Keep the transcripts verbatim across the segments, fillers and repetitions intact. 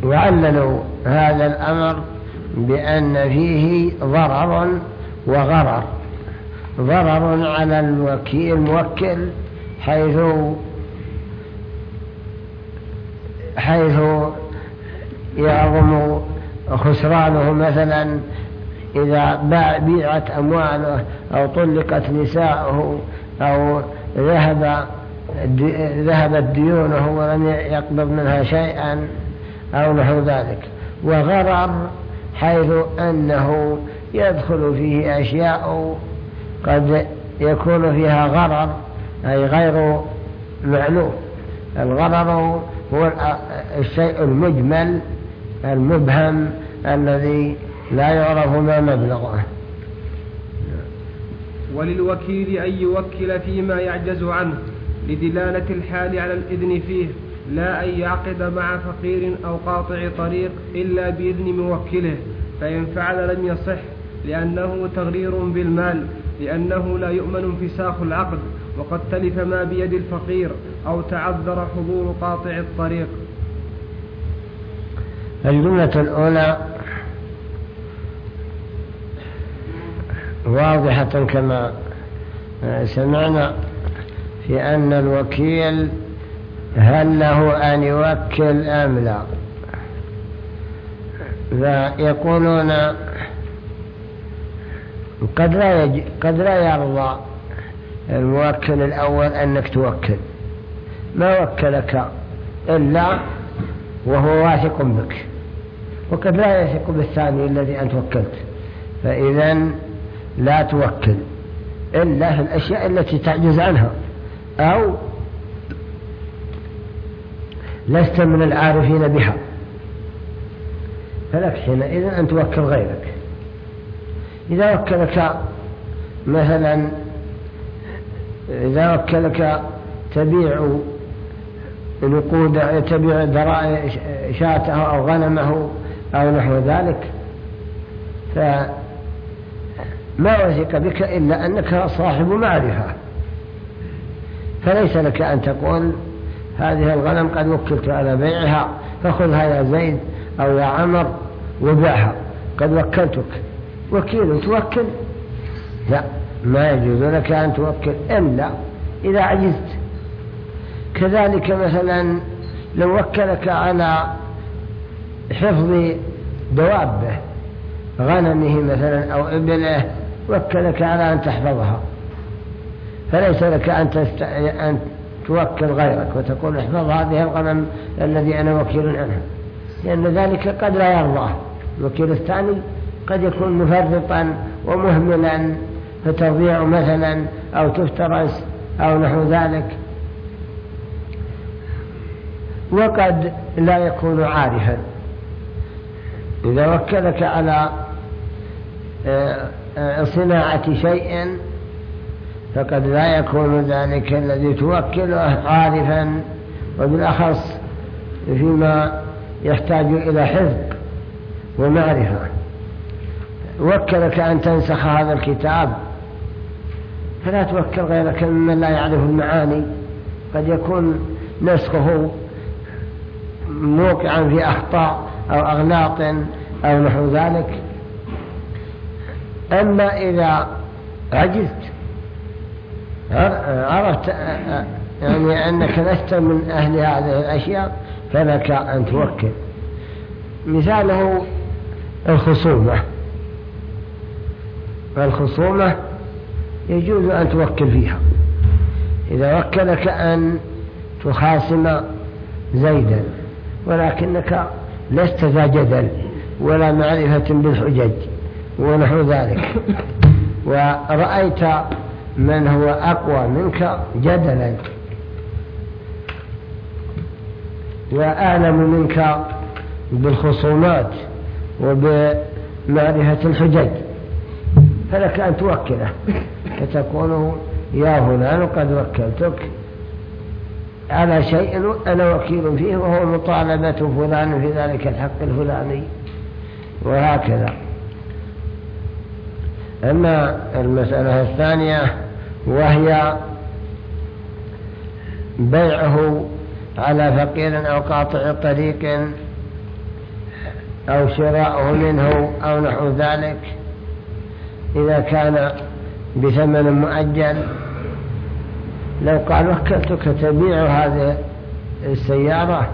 وعللوا هذا الأمر بأن فيه ضرر وغرر. ضرر على الوكيل الموكل حيث حيث يعظم خسرانه، مثلا إذا بيعت أمواله أو طلقت نساؤه أو ذهب ذهبت ديونه ولم يقبض منها شيئا أو نحو ذلك. وغرر حيث أنه يدخل فيه أشياء قد يكون فيها غرر أي غير معلوم. الغرر هو الشيء المجمل المبهم الذي لا يعرف ما مبلغه. وللوكيل أن يوكل فيما يعجز عنه لدلالة الحال على الإذن فيه، لا أن يعقد مع فقير أو قاطع طريق إلا بإذن موكله، فإن فعل لم يصح لأنه تغرير بالمال، لأنه لا يؤمن انفساخ العقد وقد تلف ما بيد الفقير أو تعذر حضور قاطع الطريق. الجملة الأولى واضحة كما سمعنا في أن الوكيل هل له أن يوكل أم لا. فيقولون قد لا, يج... قد لا يرضى الموكل الأول أنك توكل، ما وكلك إلا وهو واثق بك، وقد لا يثق بالثاني الذي أنت وكلت، فإذا لا توكل إلا في الأشياء التي تعجز عنها أو لست من العارفين بها، فلك حينئذ أن توكل غيرك. إذا وكلك مثلا إذا وكلك تبيع نقود تبيع شاته أو غنمه أو نحو ذلك، فما وثق بك إلا أنك صاحب معرفة، فليس لك أن تقول هذه الغنم قد وكلت على بيعها فخذها يا زيد أو يا عمر وبيعها، قد وكلتك. وكيل توكل؟ لا، ما يجوز لك أن توكل إلا إذا عجزت. كذلك مثلا لو وكلك على حفظ دوابه غنمه مثلا أو إبله، وكلك على أن تحفظها، فليس لك أن, تست... أن توكل غيرك وتقول احفظ هذه الغنم الذي أنا وكيل عنها، لأن ذلك قد لا يرضاه. الوكيل الثاني قد يكون مفرطا ومهملا فتضيع مثلا أو تفترس أو نحو ذلك، وقد لا يكون عارفا. إذا وكلك على صناعة شيء فقد لا يكون ذلك الذي توكله عارفا، وبالأخص فيما يحتاج إلى حفظ ومعرفة. وكلك أن تنسخ هذا الكتاب فلا توكل غيرك ممن لا يعرف المعاني، قد يكون نسخه موقعا في أخطاء أو أغلاط أو نحو ذلك. أما إذا عجزت عرفت يعني أنك لست من أهل هذه الأشياء فلك أن توكل. مثاله الخصومة. الخصومة يجوز أن توكل فيها. إذا وكلك أن تخاصم زيدا ولكنك لست ذا جدل ولا معرفة بالحجج ونحو ذلك، ورأيت من هو أقوى منك جدلا وأعلم منك بالخصومات وبمعرفة الحجج، فلك أن توكله، فتقول يا فلان قد وكلتك على شيء أنا وكيل فيه وهو مطالبة فلان في ذلك الحق الفلاني، وهكذا. أما المسألة الثانية وهي بيعه على فقير أو قاطع طريق أو شراؤه منه أو نحو ذلك، إذا كان بثمن مؤجل، لو قال وكلتك تبيع هذه السيارة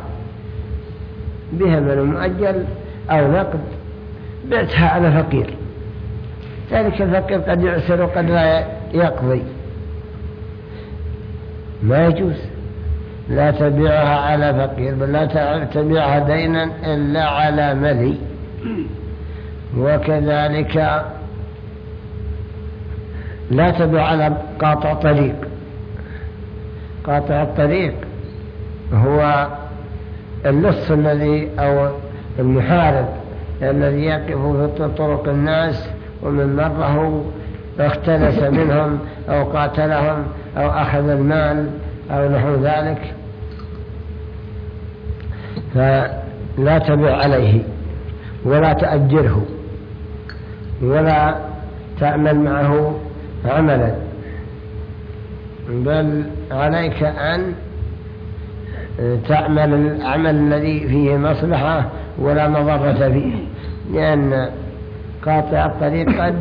بثمن مؤجل أو نقد، بعتها على فقير، ذلك الفقير قد يعسر وقد لا يقضي، ما يجوز. لا تبيعها على فقير، بل لا تبيعها دينا إلا على ملي. وكذلك لا تبيع على قاطع طريق. قاطع الطريق هو اللص الذي أو المحارب الذي يقف في طرق الناس، ومن مره اختلس منهم أو قاتلهم أو أخذ المال أو نحو ذلك، فلا تبيع عليه ولا تأجره ولا تعمل معه عملا، بل عليك أن تعمل العمل الذي فيه مصلحة ولا مضرة فيه، لأن قاطع الطريق قد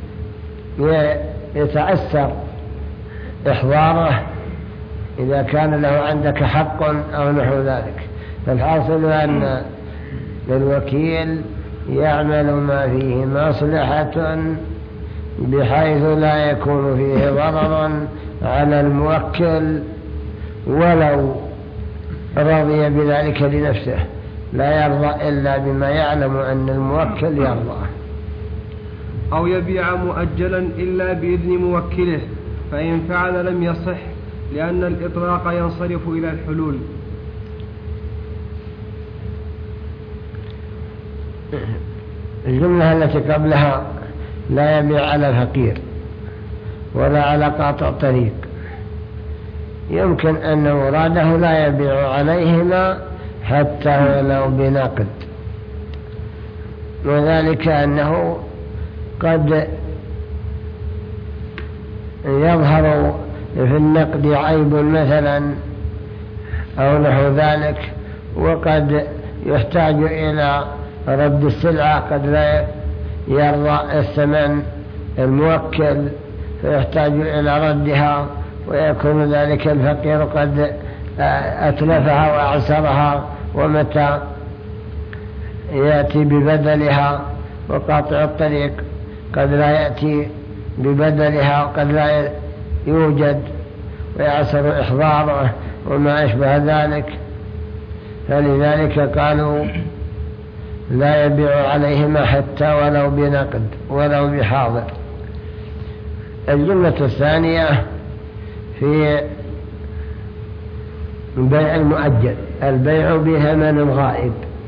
يتعسر إحضاره إذا كان له عندك حق أو نحو ذلك. فالحاصل أن الوكيل يعمل ما فيه مصلحة بحيث لا يكون فيه ضرر على الموكل، ولو رضي بذلك لنفسه، لا يرضى إلا بما يعلم أن الموكل يرضى. أو يبيع مؤجلا إلا بإذن موكله، فإن فعل لم يصح، لأن الإطلاق ينصرف إلى الحلول. الجملة التي قبلها لا يبيع على فقير ولا على قاطع طريق، يمكن أن مراده لا يبيع عليهما حتى ولو بنقد، وذلك أنه قد يظهر في النقد عيب مثلا أو نحو ذلك، وقد يحتاج إلى رد السلعة، قد لا يرضى الثمن الموكل فيحتاج إلى ردها، ويكون ذلك الفقير قد أتلفها وأعسرها، ومتى يأتي ببدلها، وقاطع الطريق قد لا يأتي ببدلها وقد لا يوجد ويعسر إحضاره وما أشبه ذلك. فلذلك قالوا لا يبيع عليهما حتى ولو بنقد ولو بحاضر. الجملة الثانية في بيع المؤجل، البيع بثمن غائب،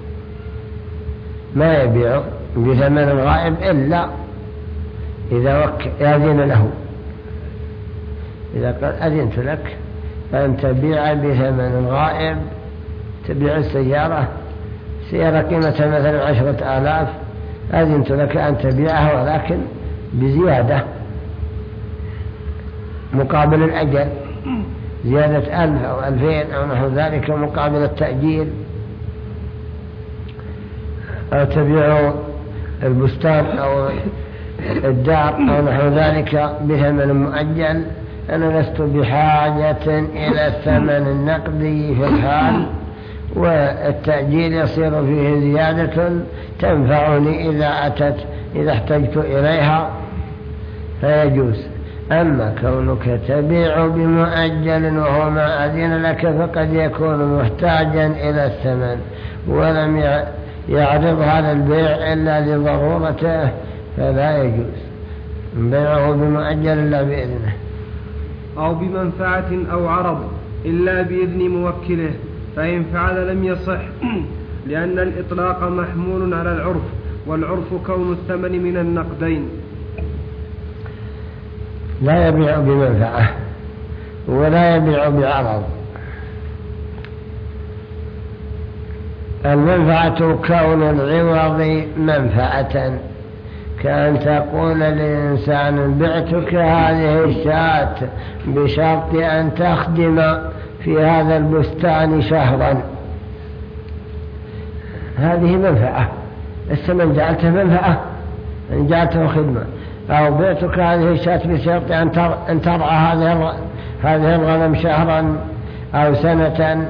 ما يبيع بثمن غائب إلا إذا أذن له، إذا قال أذنت لك أن تبيع بثمن غائب، تبيع السيارة سيارة قيمتها مثلا عشرة آلاف، أذنت لك أن تبيعها ولكن بزيادة مقابل الأجل، زيادة ألف أو ألفين أو نحو ذلك مقابل التأجيل. أو تبيع البستان أو الدار أو نحو ذلك بثمن مؤجل، أنا لست بحاجة إلى الثمن النقدي في الحال، والتأجيل يصير فيه زيادة تنفعني إذا أتت إذا احتجت إليها فيجوز. أما كونك تبيع بمؤجل وهو ما أذن لك فقد يكون محتاجا إلى الثمن ولم يعرض هذا البيع إلا لضرورته، فلا يجوز بيعه بمؤجل إلا بإذنه. أو بمنفعة أو عرض إلا بإذن موكله، فإن فعل لم يصح، لأن الإطلاق محمول على العرف، والعرف كون الثمن من النقدين. لا يبيع بمنفعة ولا يبيع بعرض. المنفعة كون العوض منفعة، كأن تقول للإنسان بعتك هذه الشاة بشرط أن تخدم في هذا البستان شهرا، هذه منفعة الثمن جعلته منفعة، جعلته خدمة. أو بيتك هذه الشاة بشرط أن ترعى هذه الغنم شهرا أو سنة،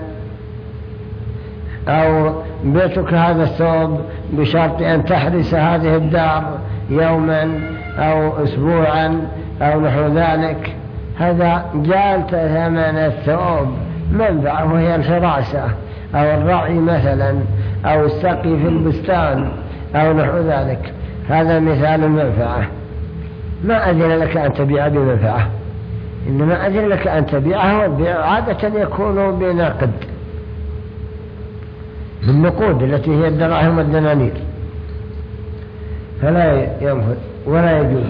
أو بيتك هذا الثوب بشرط أن تحرس هذه الدار يوما أو أسبوعا أو نحو ذلك. هذا جعلت ثمن الثوب منفعة، وهي الحراسة أو الرعي مثلا، أو السقي في البستان أو نحو ذلك. هذا مثال المنفعة. ما أذن لك أن تبيع بمنفعة، إنما أذن لك أن تبيعها، والبيع عادة يكون بنقد، بالنقود التي هي الدراهم والدنانير، فلا ينفذ ولا يجوز.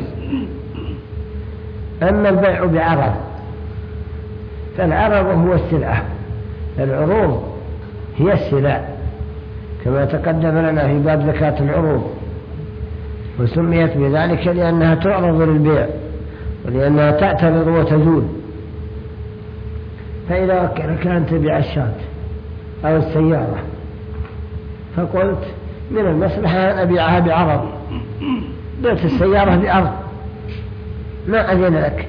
أما البيع بعرض، فالعرض هو السلعة، العروض هي السلع، كما تقدم لنا في باب زكاة العروض، وسميت بذلك لأنها تعرض للبيع ولأنها تعترض وتزول. فإذا وكلك أن تبيع الشاة أو السيارة، فقلت من المصلحة أن أبيعها بعرض، بيت السيارة بعرض ما أذن لك،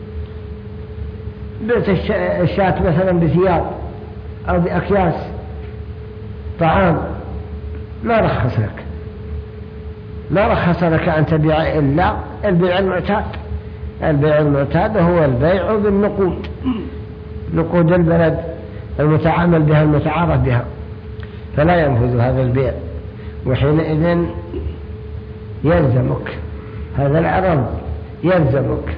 بيت الشاة مثلا بثياب أو بأكياس طعام ما رخص لك، ما رخص لك أن تبيع إلا البيع المعتاد. البيع المعتاد هو البيع بالنقود، نقود البلد المتعامل بها المتعارف بها، فلا ينفذ هذا البيع. وحينئذ يلزمك هذا العرض، يلزمك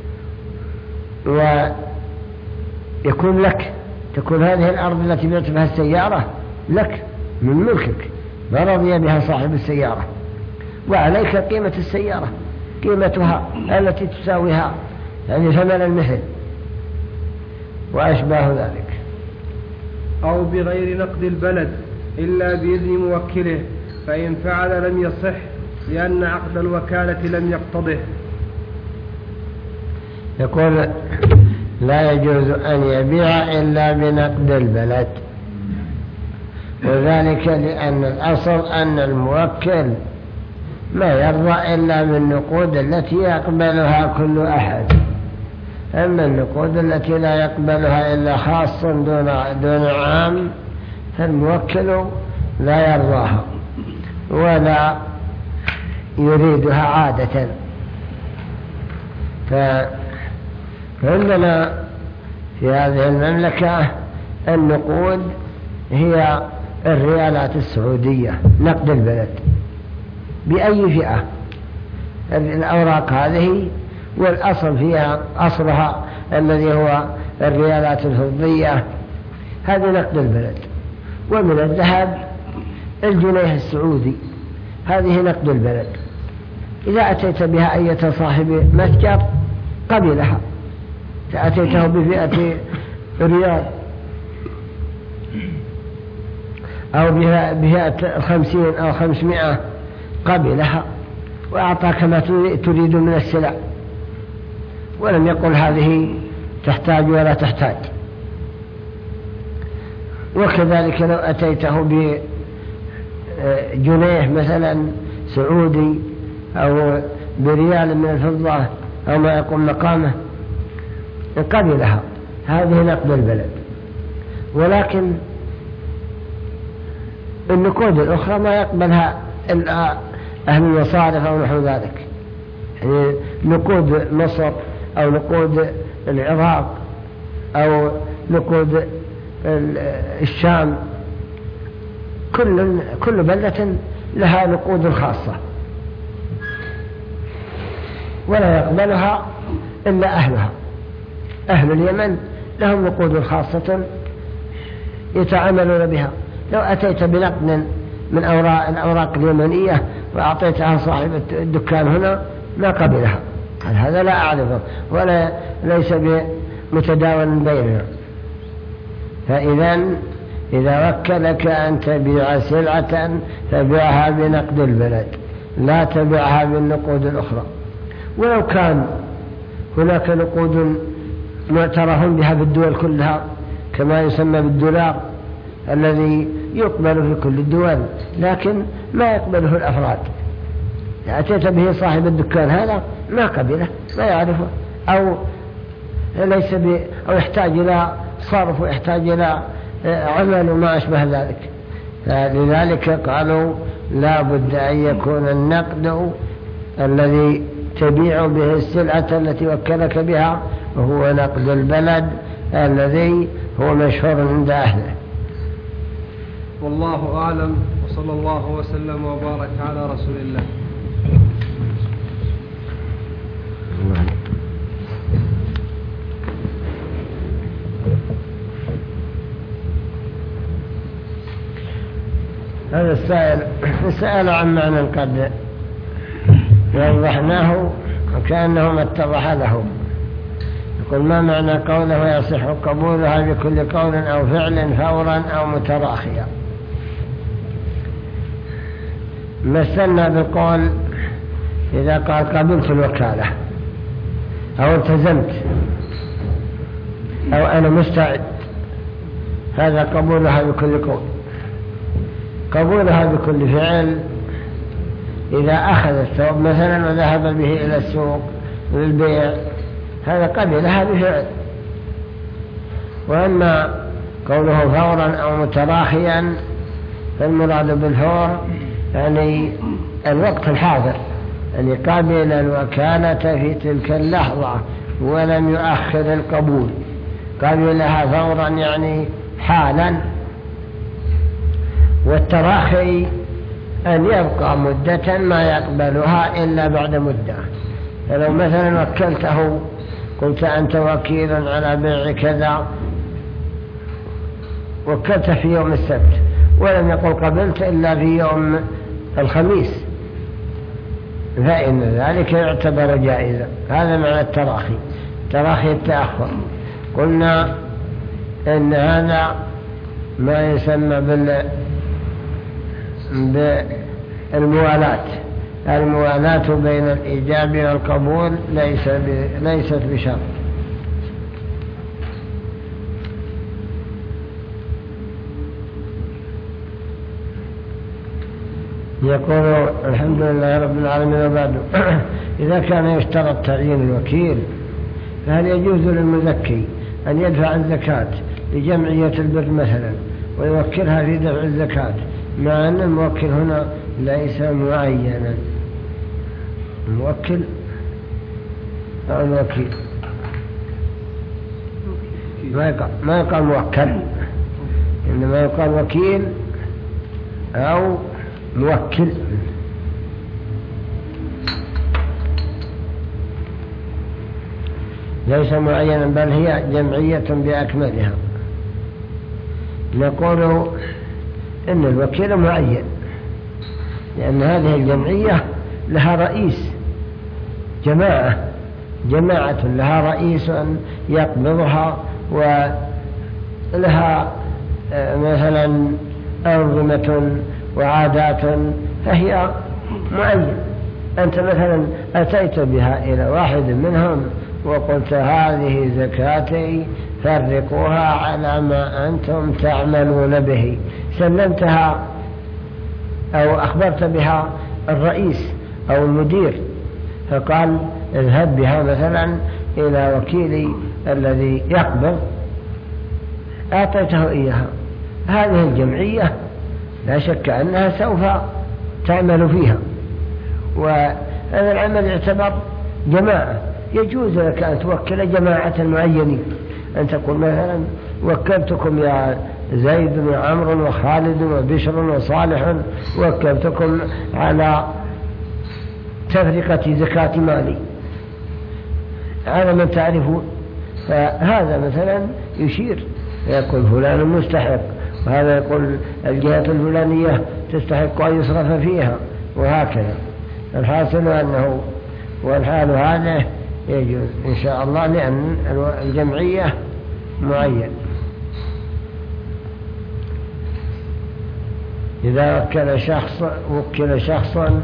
ويكون لك، تكون هذه الأرض التي بعت بها السيارة لك من ملكك، ما رضي بها صاحب السيارة، وعليك قيمة السيارة، قيمتها التي تساويها، يعني ثمن المثل وأشباه ذلك. أو بغير نقد البلد إلا بإذن موكله، فإن فعل لم يصح لأن عقد الوكالة لم يقتضه. يقول لا يجوز أن يبيع إلا بنقد البلد، وذلك لأن الأصل أن الموكل ما يرضى إلا بالنقود التي يقبلها كل أحد، أما النقود التي لا يقبلها إلا خاص دون, دون عام فالموكل لا يرضاها ولا يريدها عادة. فعندنا في هذه المملكة النقود هي الريالات السعودية نقد البلد بأي فئة، الأوراق هذه، والأصل فيها أصلها الذي هو الريالات الفضية، هذه نقد البلد. ومن الذهب الجنيه السعودي، هذه نقد البلد. إذا أتيت بها أية صاحب متجر قبلها، فأتيته بفئة ريال أو بفئة خمسين أو خمسمائة قبلها وأعطاك ما تريد من السلع، ولم يقل هذه تحتاج ولا تحتاج. وكذلك لو أتيته بجنيه مثلا سعودي أو بريال من الفضة أو ما يقوم مقامه قبلها، هذه نقد البلد. ولكن النقود الأخرى ما يقبلها إلا أهل المصارف أو نحو ذلك، يعني نقود مصر أو نقود العراق أو نقود الشام، كل كل بلدة لها نقود خاصة ولا يقبلها إلا أهلها. أهل اليمن لهم نقود خاصة يتعاملون بها. لو أتيت بنقد من أوراق الأوراق اليمنية وأعطيتها صاحب الدكان هنا ما قبلها، هذا لا أعرفه ولا ليس بمتداول بيننا. فإذا إذا وكلك أن تبيع سلعة فبيعها بنقد البلد، لا تبيعها بالنقود الأخرى. ولو كان هناك نقود معترف بها بالدول كلها كما يسمى بالدولار الذي يقبل في كل الدول، لكن ما يقبله الأفراد. أتيت به صاحب الدكان هذا ما قبله، ما يعرفه، أو ليس ب... أو يحتاج إلى صرف ويحتاج إلى عمل وما أشبه ذلك. لذلك قالوا لا بد أن يكون النقد الذي تبيع به السلعة التي وكلك بها وهو نقد البلد الذي هو مشهور عند أهله. والله أعلم، وصلى الله وسلم وبارك على رسول الله. هذا السائل سأل عن معنى قد وضحناه وكأنه ما اتضح له. يقول ما معنى قوله يصح قبولها بكل قول أو فعل فورا أو متراخيا؟ مثلنا بالقول إذا قال قبلت الوكالة أو التزمت أو أنا مستعد، هذا قبولها بكل قول. قبولها بكل فعل إذا أخذ الثوب مثلا وذهب به إلى السوق للبيع، هذا قبلها بفعل. وأما قوله فورا أو متراخيا فالمراد بالفور يعني الوقت الحاضر، يعني قبل الوكالة في تلك اللحظة ولم يؤخر القبول، قبلها فورا يعني حالا. والتراخي أن يبقى مدة ما يقبلها إلا بعد مدة. فلو مثلا وكلته قلت أنت وكيل على بيع كذا، وكلته في يوم السبت ولم يقل قبلت إلا في يوم الخميس، فإن ذلك يعتبر جائزا. هذا معنى التراخي، تراخي التأخر. قلنا إن هذا ما يسمى بال بالموالاة. الموالاة بين الإيجاب والقبول ليس ب... ليست بشرط. يقول الحمد لله رب العالمين وبعد إذا كان يشترط تعيين الوكيل فهل يجوز للمزكي أن يدفع الزكاة لجمعية البر مثلا ويوكلها في دفع الزكاة، مع أن الموكل هنا ليس معينا؟ الموكل أو الوكيل ما يقال, ما يقال موكل، إنما يقال وكيل أو موكل. ليس معينا بل هي جمعية بأكملها. نقول إن الوكيل معين لأن هذه الجمعية لها رئيس، جماعة جماعة لها رئيس يقبضها ولها مثلا أنظمة وعادات، فهي معين. أنت مثلا أتيت بها إلى واحد منهم وقلت هذه زكاتي فرقوها على ما أنتم تعملون به، سلمتها أو أخبرت بها الرئيس أو المدير، فقال اذهب بها مثلا إلى وكيلي الذي يقبض، أعطيته إياها. هذه الجمعية لا شك أنها سوف تعمل فيها، وهذا العمل يعتبر جماعة. يجوز لك أن توكل جماعة معينين، أن تقول مثلا وكلتكم يا زيد وعمر وخالد وبشر وصالح، وكلتكم على تفرقة زكاة مالي على من تعرفون، فهذا مثلا يشير يقول فلان مستحق، وهذا يقول الجهة الفلانية تستحق أن يصرف فيها، وهكذا. الحاصل أنه والحال هذا يجوز إن شاء الله، لأن الجمعية معين. إذا وكل شخص وكل شخصا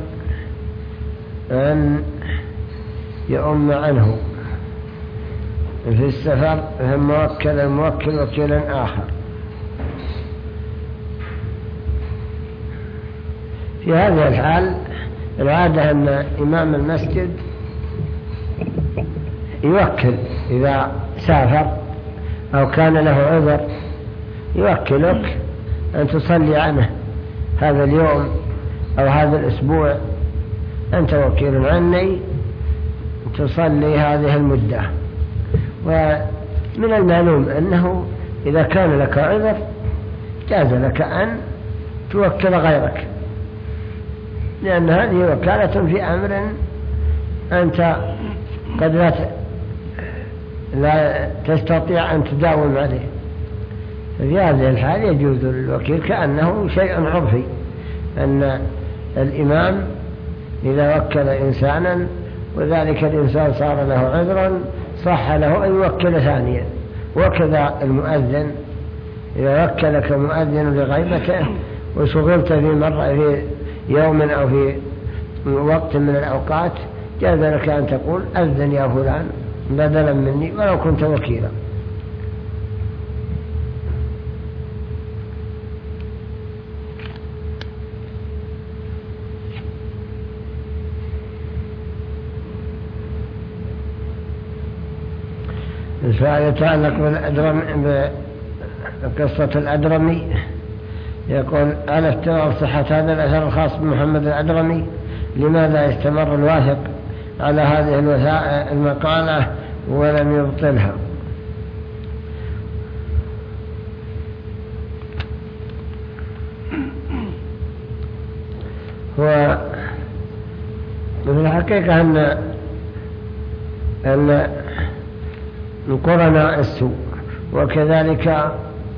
أن يؤم عنه في السفر ثم وكل الموكل وكيلا آخر، في هذه الحال العادة أن إمام المسجد يوكل إذا سافر أو كان له عذر يوكلك أن تصلي عنه هذا اليوم أو هذا الأسبوع، أنت وكيل عني تصلي هذه المدة. ومن المعلوم أنه إذا كان لك عذر جاز لك أن توكل غيرك، لأن هذه وكالة في أمر أنت قد لا لا تستطيع أن تداوم عليه. في هذه الحال يجوز الوكيل كأنه شيء عرفي، أن الإمام إذا وكل إنسانا وذلك الإنسان صار له عذرا صح له أن يوكل ثانيا. وكذا المؤذن إذا وكلك مؤذن لغيبته وشغلت في مرة في يوم أو في وقت من الأوقات جاز لك أن تقول أذن يا فلان بدلا مني ولو كنت وكيلا. السؤال يتعلق بالأدرم بقصة الأدرمي، يقول: ألا استمر صحة هذا الأثر الخاص بمحمد الأدرمي؟ لماذا استمر الواثق على هذه المقالة ولم يبطلها؟ هو في الحقيقة أن أن قرناء السوء وكذلك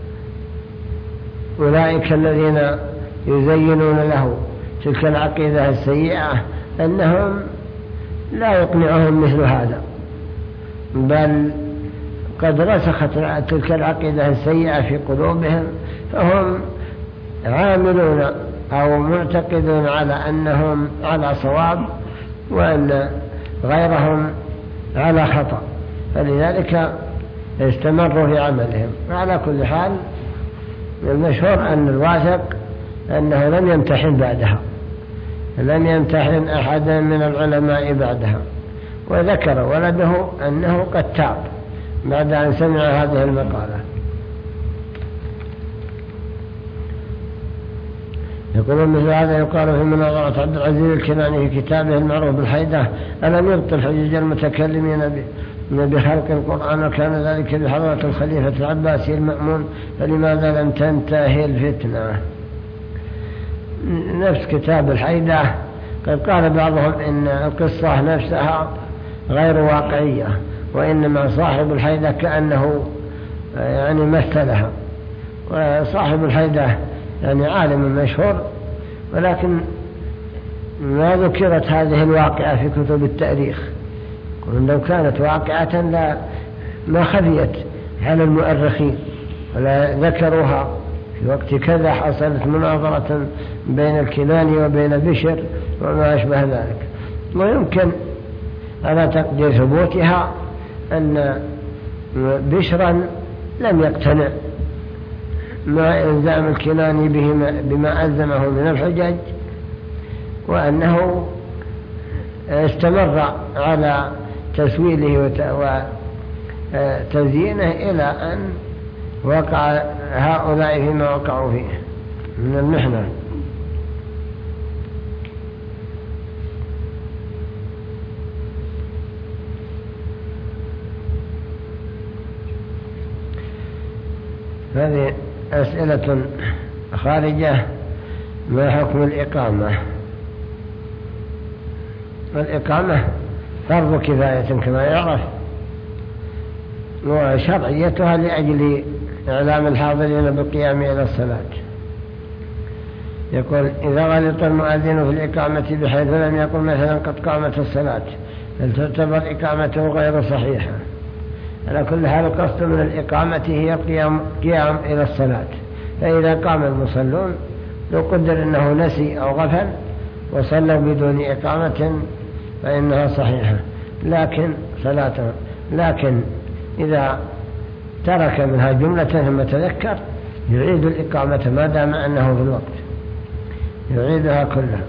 أولئك الذين يزينون له تلك العقيدة السيئة أنهم لا يقنعهم مثل هذا، بل قد رسخت تلك العقيدة السيئة في قلوبهم، فهم عاملون أو معتقدون على أنهم على صواب وأن غيرهم على خطأ، فلذلك استمروا في عملهم. وعلى كل حال المشهور أن الواثق أنه لم يمتحن بعدها، لم يمتحن أحدا من العلماء بعدها. وذكر ولده أنه قد تاب بعد أن سمع هذه المقالة. يقولون مثل هذا يقال في مناظرة عبد العزيز الكناني في كتابه المعروف بالحيدة: ألم يبطل حجج المتكلمين بخلق القرآن وكان ذلك بحضرة الخليفة العباسي المأمون، فلماذا لم تنتهي الفتنة؟ نفس كتاب الحيدة قد قال بعضهم إن القصة نفسها غير واقعية، وإنما صاحب الحيدة كأنه يعني مثلها. وصاحب الحيدة يعني عالم مشهور، ولكن ما ذكرت هذه الواقعة في كتب التاريخ. لو كانت واقعة لا ما خفيت على المؤرخين ولا ذكروها في وقت كذا حصلت مناظرة بين الكناني وبين بشر وما أشبه ذلك. ويمكن على تقدير ثبوتها أن بشرا لم يقتنع ما إلزام الكناني بما ألزمه من الحجج، وأنه استمر على تسويله وتزيينه إلى أن وقع هؤلاء فيما وقعوا فيه من المحنة. هذه أسئلة خارجة: ما حكم الإقامة؟ والإقامة فرض كفاية كما يعرف، وشرعيتها لأجل إعلام الحاضرين بالقيام إلى الصلاة. يقول: إذا غلط المؤذن في الإقامة بحيث لم يقل مثلا قد قامت الصلاة، هل تعتبر إقامته غير صحيحة؟ على كل حال القصد من الإقامة هي قيام, قيام إلى الصلاة، فإذا قام المصلون لو قدر أنه نسي أو غفل وصلوا بدون إقامة فإنها صحيحة لكن صلاته، لكن إذا ترك منها جملة ثم تذكر يعيد الإقامة ما دام أنه في الوقت. يعيدها كلها.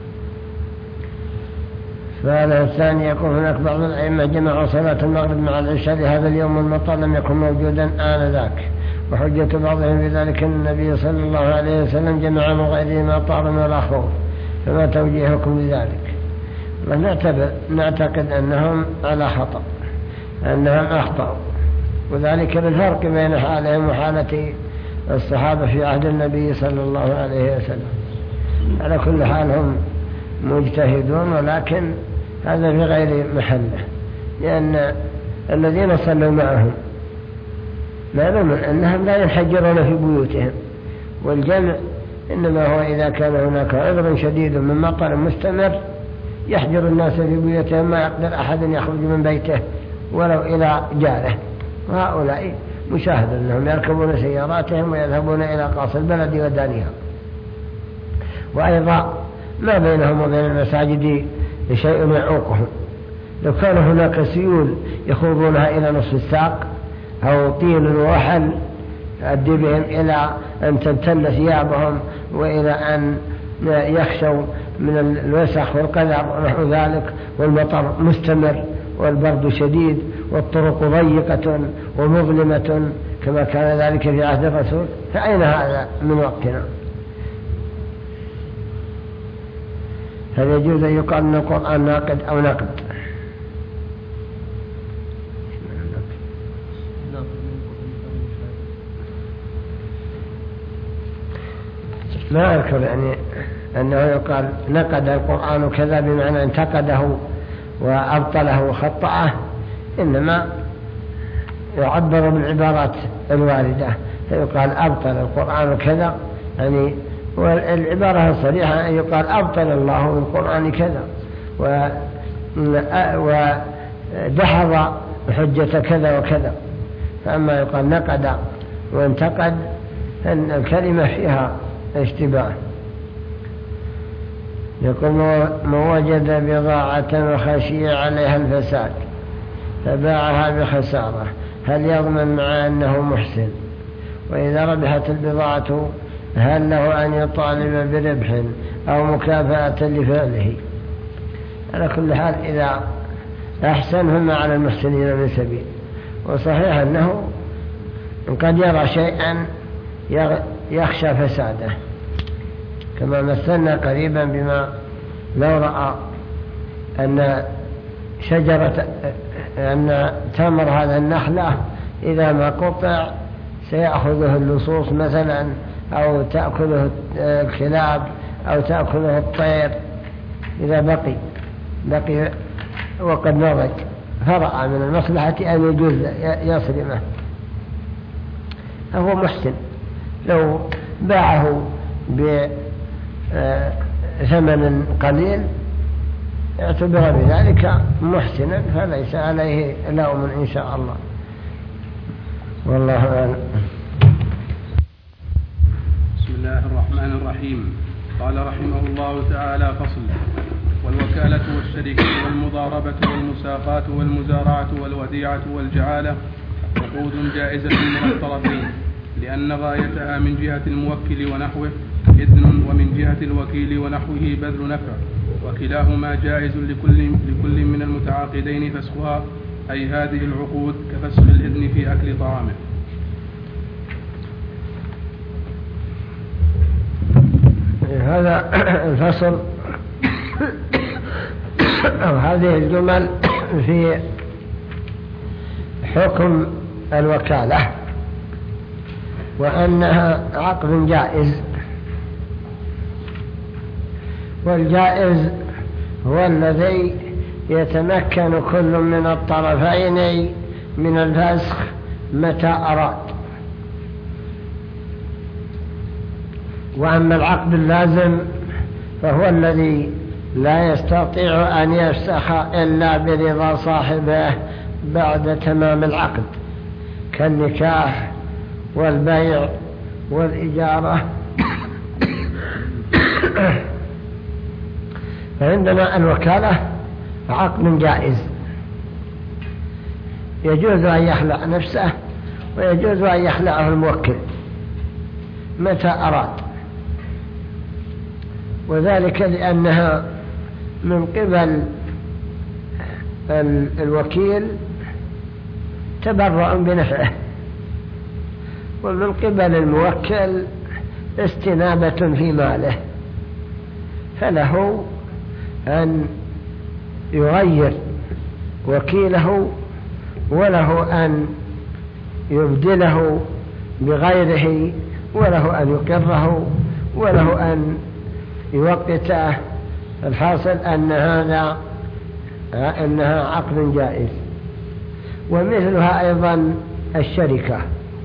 السؤال الثاني يقول هناك بعض الأئمة جمعوا صلاة المغرب مع العشاء لهذا اليوم والمطر لم يكن موجودا آنذاك، وحجة بعضهم بذلك النبي صلى الله عليه وسلم جمع من غير مطر ولا خوف، فما توجيهكم لذلك؟ نعتبر نعتقد أنهم على خطأ، أنهم أخطأوا، وذلك بالفرق بين حالهم وحالة الصحابة في عهد النبي صلى الله عليه وسلم. على كل حال هم مجتهدون، ولكن هذا في غير محله، لأن الذين صلوا معهم معلوم أنهم لا ينحجرون في بيوتهم، والجمع إنما هو إذا كان هناك عذر شديد من مطر مستمر يحجر الناس في بيوتهم، ما يقدر أحد يخرج من بيته ولو إلى جاره، وهؤلاء مشاهد أنهم يركبون سياراتهم ويذهبون إلى قاص البلد ودانها. وأيضا ما بينهم وبين المساجد شيء يعوقهم، لو كان هناك سيول يخوضونها إلى نصف الساق أو طين ووحل يؤدي بهم إلى أن تبتل ثيابهم وإلى أن يخشوا من الوسخ والقذر ونحو ذلك، والمطر مستمر والبرد شديد والطرق ضيقة ومظلمة كما كان ذلك في عهد الرسول، فأين هذا من وقتنا؟ هل يجوز أن يقال أن القرآن ناقد أو نقد؟ ما أذكر يعني أنه يقال نقد القرآن كذا بمعنى انتقده وأبطله وخطأه، إنما يعبر بالعبارات الواردة، فيقال أبطل القرآن كذا، يعني والعبارة الصريحة أن يقال أبطل الله بالقرآن كذا ودحض حجة كذا وكذا. فأما يقال نقد وانتقد أن الكلمة فيها اشتباه. يقول من وجد بضاعة وخشي عليها الفساد فباعها بخسارة هل يضمن مع أنه محسن؟ وإذا ربحت البضاعة هل له أن يطالب بربح أو مكافأة لفعله؟ على كل حال إذا أحسن فما على المحسنين من سبيل. وصحيح أنه قد يرى شيئا يخشى فساده، كما مثلنا قريبا بما لو رأى أن شجرة أن تمر هذا النخلة إذا ما قطع سيأخذه اللصوص مثلا، أو تأكله الكلاب أو تأكله الطير إذا بقي بقي وقد نضج، فرأى من المصلحة أن يجوز يصرمه، فهو محسن. لو باعه بثمن قليل اعتبر بذلك محسنا فليس عليه لوم إن شاء الله، والله أعلم. بسم الله الرحمن الرحيم. قال رحمه الله تعالى: فصل: والوكالة والشركة والمضاربة والمساقات والمزارعة والوديعة والجعالة عقود جائزة من الطرفين، لأن غايتها من جهة الموكل ونحوه إذن، ومن جهة الوكيل ونحوه بذل نفع، وكلاهما جائز لكل, لكل من المتعاقدين فسخها، أي هذه العقود كفسخ الإذن في أكل طعامه. هذا الفصل أو هذه الجمل في حكم الوكالة، وأنها عقد جائز، والجائز هو الذي يتمكن كل من الطرفين من الفسخ متى أراد. وأما العقد اللازم فهو الذي لا يستطيع أن يفسخ إلا برضا صاحبه بعد تمام العقد، كالنكاح والبيع والإجارة. فعندنا الوكالة عقد جائز، يجوز أن يخلع نفسه ويجوز أن يخلعه الموكل متى أراد. وذلك لأنها من قبل الوكيل تبرع بنفعه، ومن قبل الموكل استنابة في ماله، فله أن يغير وكيله، وله أن يبدله بغيره، وله أن يقره، وله أن يوقته. الحاصل أن هذا أنها عقد جائز. ومثلها أيضا الشركة،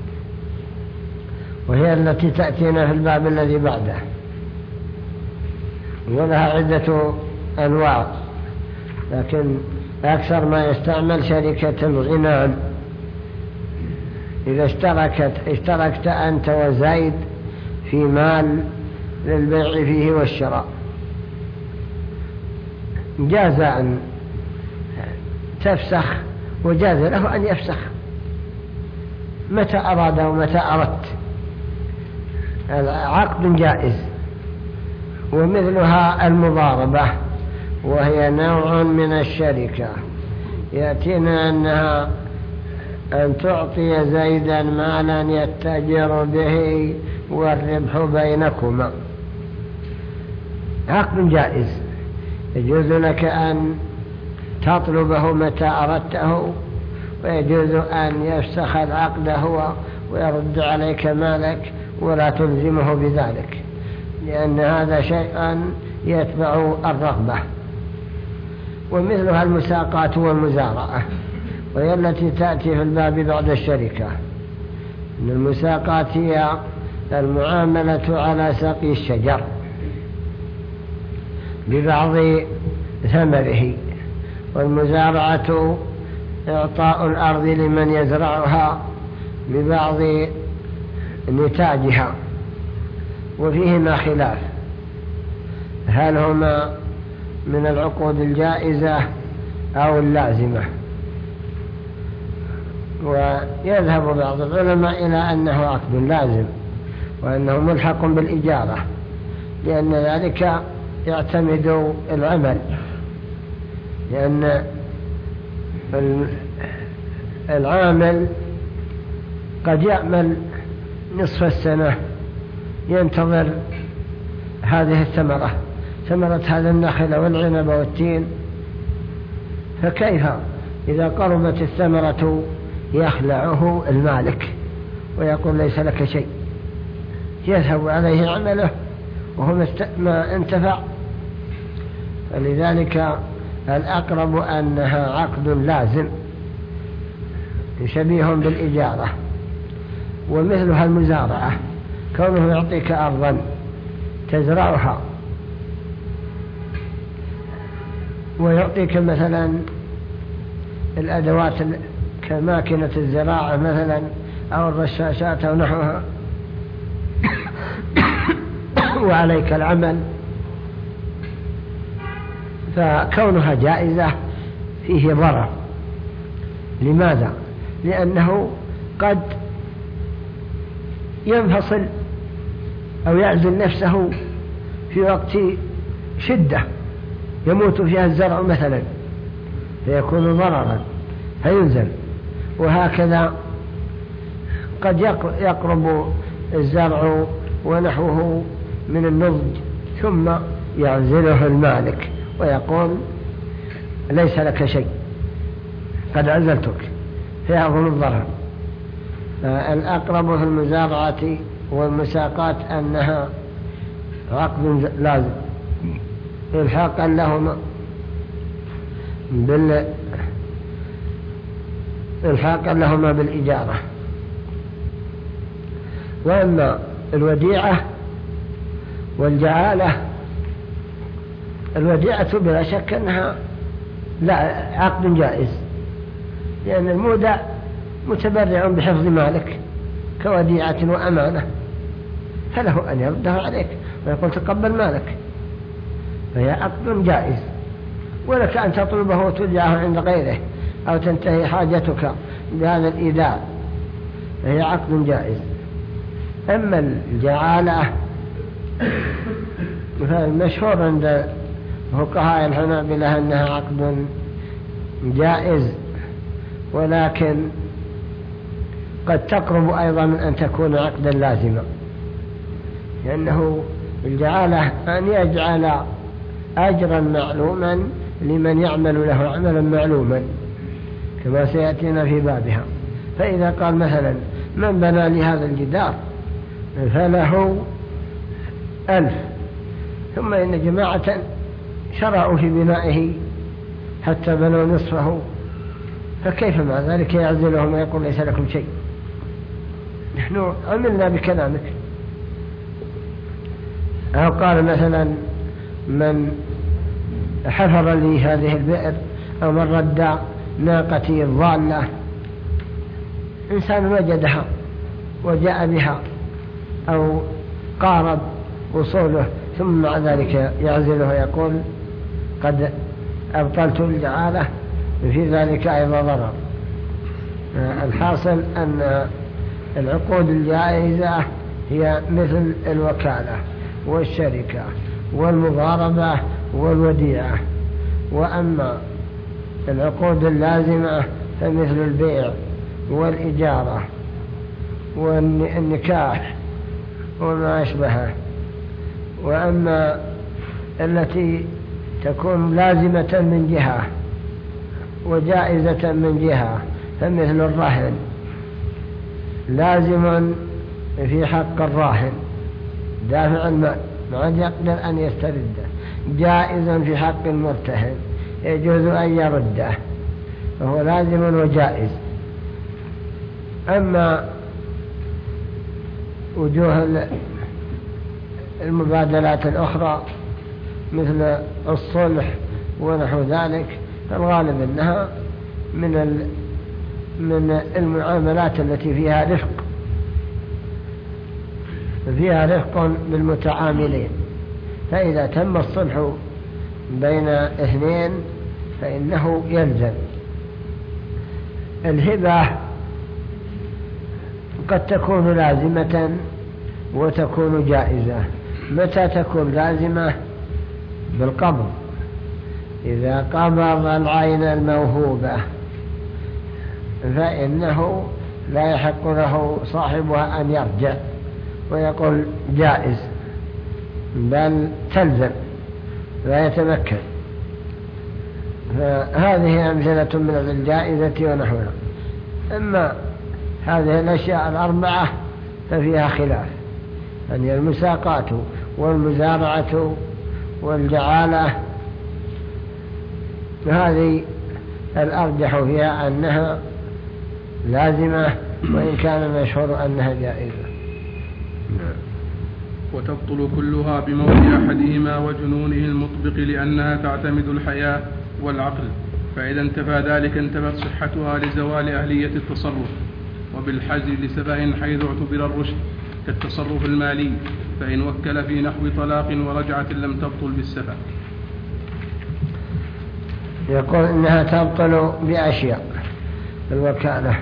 وهي التي تأتينا في الباب الذي بعده، ولها عدة أنواع، لكن أكثر ما يستعمل شركة الغنام. إذا اشتركت اشتركت أنت وزيد في مال للبيع فيه والشراء، جاز أن تفسخ، وجاز له أن يفسخ متى أراد ومتى أردت. عقد جائز. ومثلها المضاربة، وهي نوع من الشركة، يأتينا أنها أن تعطي زيدا مالا يتجر به والربح بينكما. عقد جائز، يجوز لك أن تطلبه متى أردته، ويجوز أن يفسخ العقد هو ويرد عليك مالك ولا تلزمه بذلك، لأن هذا شيئا يتبع الرغبة. ومثلها المساقات والمزارعة، وهي التي تأتي في الباب بعد الشركة. إن المساقات هي المعاملة على سقي الشجر ببعض ثمره، والمزارعة إعطاء الأرض لمن يزرعها ببعض نتاجها. وفيهما خلاف، هل هما من العقود الجائزة أو اللازمة؟ ويذهب بعض العلماء إلى أنه عقد لازم، وأنه ملحق بالإجارة، لأن ذلك يعتمد العمل، لأن العامل قد يعمل نصف السنة ينتظر هذه الثمرة، ثمرة هذا النخل والعنب والتين، فكيف إذا قربت الثمرة يخلعه المالك ويقول ليس لك شيء، يذهب عليه عمله وهو ما انتفع. فلذلك الأقرب أنها عقد لازم شبيه بالإجارة. ومثلها المزارعة، كونه يعطيك أرضا تزرعها، ويعطيك مثلا الأدوات كماكنة الزراعة مثلا أو الرشاشات أو نحوها، وعليك العمل، فكونها جائزة فيه ضرر. لماذا؟ لأنه قد ينفصل أو يعزل نفسه في وقت شدة يموت فيها الزرع مثلا، فيكون ضررا فينزل. وهكذا قد يقرب الزرع ونحوه من النضج ثم يعزله المالك ويقول ليس لك شيء، قد عزلتك، فيأخذ الضرر. الأقرب في المزارعة والمساقات أنها عقد لازم إلحاقا لهما بال إلحاقا لهما بالإجارة. وأما الوديعة والجعالة، الوديعة بلا شك أنها لا عقد جائز، لأن المودع متبرع بحفظ مالك كوديعة وأمانة، فله أن يرده عليك ويقول تقبل مالك، فهي عقد جائز. ولك أن تطلبه وترجعه عند غيره أو تنتهي حاجتك بهذا الإيداع، فهي عقد جائز. أما الجعالة فالمشهور عند فقهاء الحنابلة أنها عقد جائز، ولكن قد تقرب أيضا من أن تكون عقدا لازما، لأنه الجعالة أن يجعل أجرا معلوما لمن يعمل له عملا معلوما كما سيأتينا في بابها. فإذا قال مثلا من بنى لهذا الجدار فله ألف، ثم إن جماعة شرعوا في بنائه حتى بنوا نصفه، فكيف مع ذلك يعزلهم ويقول ليس لكم شيء؟ نحن عملنا بكلامك. أو قال مثلا من حفر لي هذه البئر أو من رد ناقتي الضالة، إنسان وجدها وجاء بها أو قارب وصوله ثم مع ذلك يعزله ويقول قد أبطلت الجعالة، في ذلك أيضا ضرر. الحاصل أن العقود الجائزة هي مثل الوكالة والشركة والمضاربة والوديعة، وأما العقود اللازمة فمثل البيع والإجارة والنكاح وما أشبهه. وأما التي تكون لازمة من جهة وجائزة من جهة فمثل الرهن، لازم في حق الراهن دافع المال ما يقدر أن يسترده، جائزا في حق المرتهن يجوز أن يرده، فهو لازم وجائز. أما وجوه المبادلات الأخرى مثل الصلح ونحو ذلك فالغالب أنها من من المعاملات التي فيها رفق فيها رفق بالمتعاملين، فإذا تم الصلح بين اثنين فإنه يلزم. الهبة قد تكون لازمة وتكون جائزة. متى تكون لازمة؟ بالقبض، إذا قبض العين الموهوبة فإنه لا يحق له صاحبها أن يرجع ويقول جائز، بل تلزم لا يتمكن. فهذه أمثلة من الجائزة ونحوها. أما هذه الأشياء الأربعة ففيها خلاف، يعني المساقات والمزارعة والجعالة هذه الأرجح فيها أنها لازمة، وإن كان المشهور أنها جائزة. وتبطل كلها بموت أحدهما وجنونه المطبق، لأنها تعتمد الحياة والعقل، فإذا انتفى ذلك انتفت صحتها لزوال أهلية التصرف، وبالحجر لسفه حيث اعتبر الرشد كالتصرف المالي، فإن وكل في نحو طلاق ورجعة لم تبطل بالسفه. يقول إنها تبطل بأشياء الوكالة،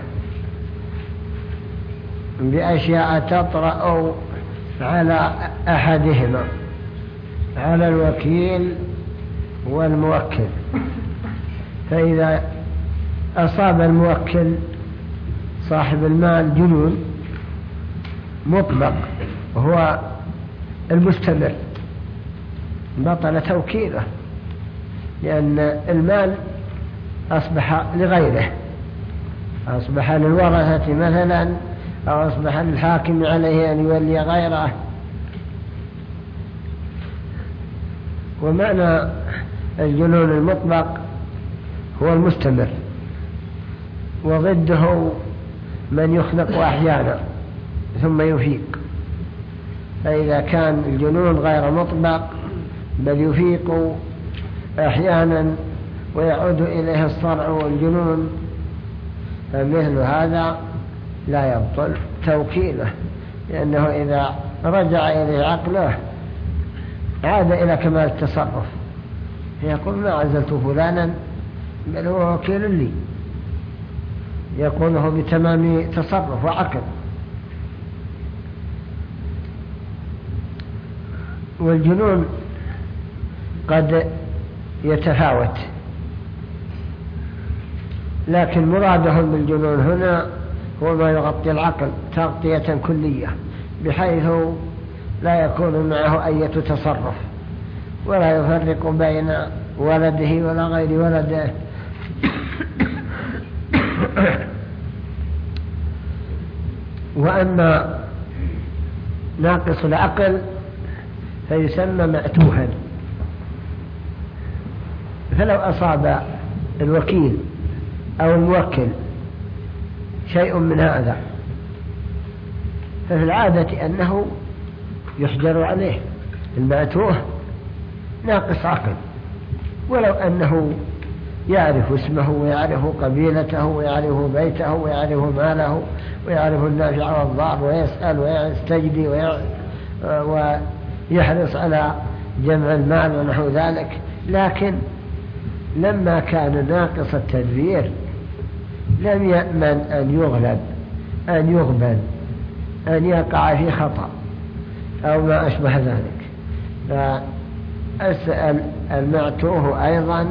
بأشياء تطرأ على أحدهما، على الوكيل والموكل. فإذا أصاب الموكل صاحب المال جنون مطلق وهو المستمر بطل توكيله، لأن المال أصبح لغيره، أصبح للورثة مثلا، أو أصبح للحاكم عليه أن يولي غيره. ومعنى الجنون المطلق هو المستمر، وضده من يخلق أحيانا ثم يفيق. فإذا كان الجنون غير مطلق بل يفيق أحيانا ويعود إليه الصرع والجنون، فمثل هذا لا يبطل توكيله، لأنه إذا رجع إليه عقله عاد إلى كمال التصرف، يقول ما عزلت فلانا بل هو وكيل لي، يقوله بتمام تصرف وعقل. والجنون قد يتفاوت، لكن مرادهم بالجنون هنا هو ما يغطي العقل تغطية كلية، بحيث لا يكون معه أي تصرف، ولا يفرق بين ولده ولا غير ولده. وأما ناقص العقل فيسمى مأتوها، فلو أصاب الوكيل أو الموكل شيء من هذا ففي العادة أنه يحجر عليه. المأتوه ناقص عقل، ولو أنه يعرف اسمه ويعرف قبيلته ويعرف بيته ويعرف ماله ويعرف النافع والضار ويسأل ويستجدي ويحرص على جمع المال ونحو ذلك، لكن لما كان ناقص التدبير لم يأمن أن يغلب، أن يغبن، أن يقع في خطأ أو ما أشبه ذلك. فأسأل المعتوه أيضا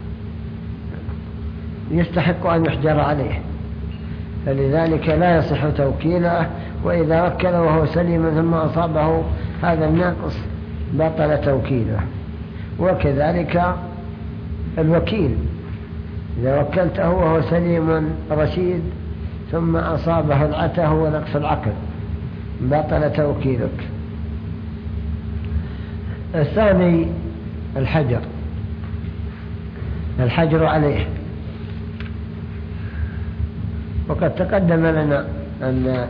يستحق أن يحجر عليه، فلذلك لا يصح توكيله، وإذا وكله وهو سليم ثم أصابه هذا الناقص بطل توكيله. وكذلك الوكيل إذا وكلته وهو سليم رشيد ثم أصابه العته ونقص العقل بطل توكيلك. الثاني الحجر، الحجر عليه. وقد تقدم لنا أن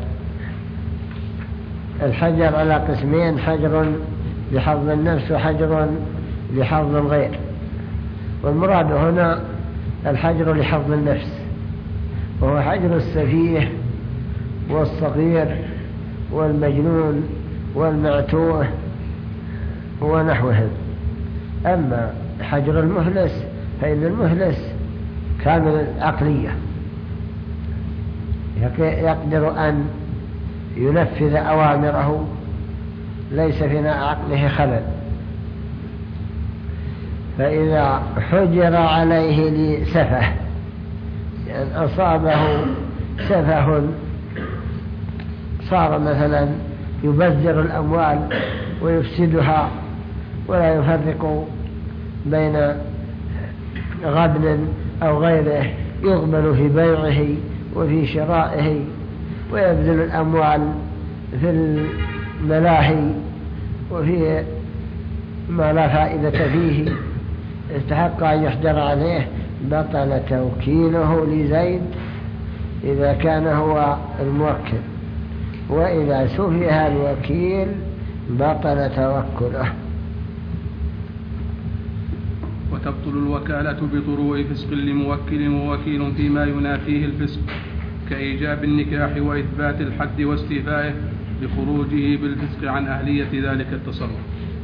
الحجر على قسمين: حجر لحظ النفس وحجر لحظ الغير. والمراد هنا الحجر لحظ النفس، وهو حجر السفيه والصغير والمجنون والمعتوه ونحوهم. أما حجر المهلس فإن المهلس كامل العقلية، يقدر أن ينفذ أوامره، ليس في عقله خلل. فإذا حجر عليه لسفه، يعني أصابه سفه، صار مثلا يبذر الأموال ويفسدها ولا يفرق بين غبن أو غيره، يغبن في بيعه وفي شرائه ويبذل الأموال في الملاهي وفي ما لا فائدة فيه، استحق أن يحجر عليه. بطل توكيله لزيد إذا كان هو الموكل، وإذا سفه الوكيل بطل توكله. وتبطل الوكالة بطروء فسق لموكل ووكيل فيما ينافيه الفسق، كإيجاب النكاح وإثبات الحد واستيفائه بخروجه بالفسق عن أهلية ذلك التصرف.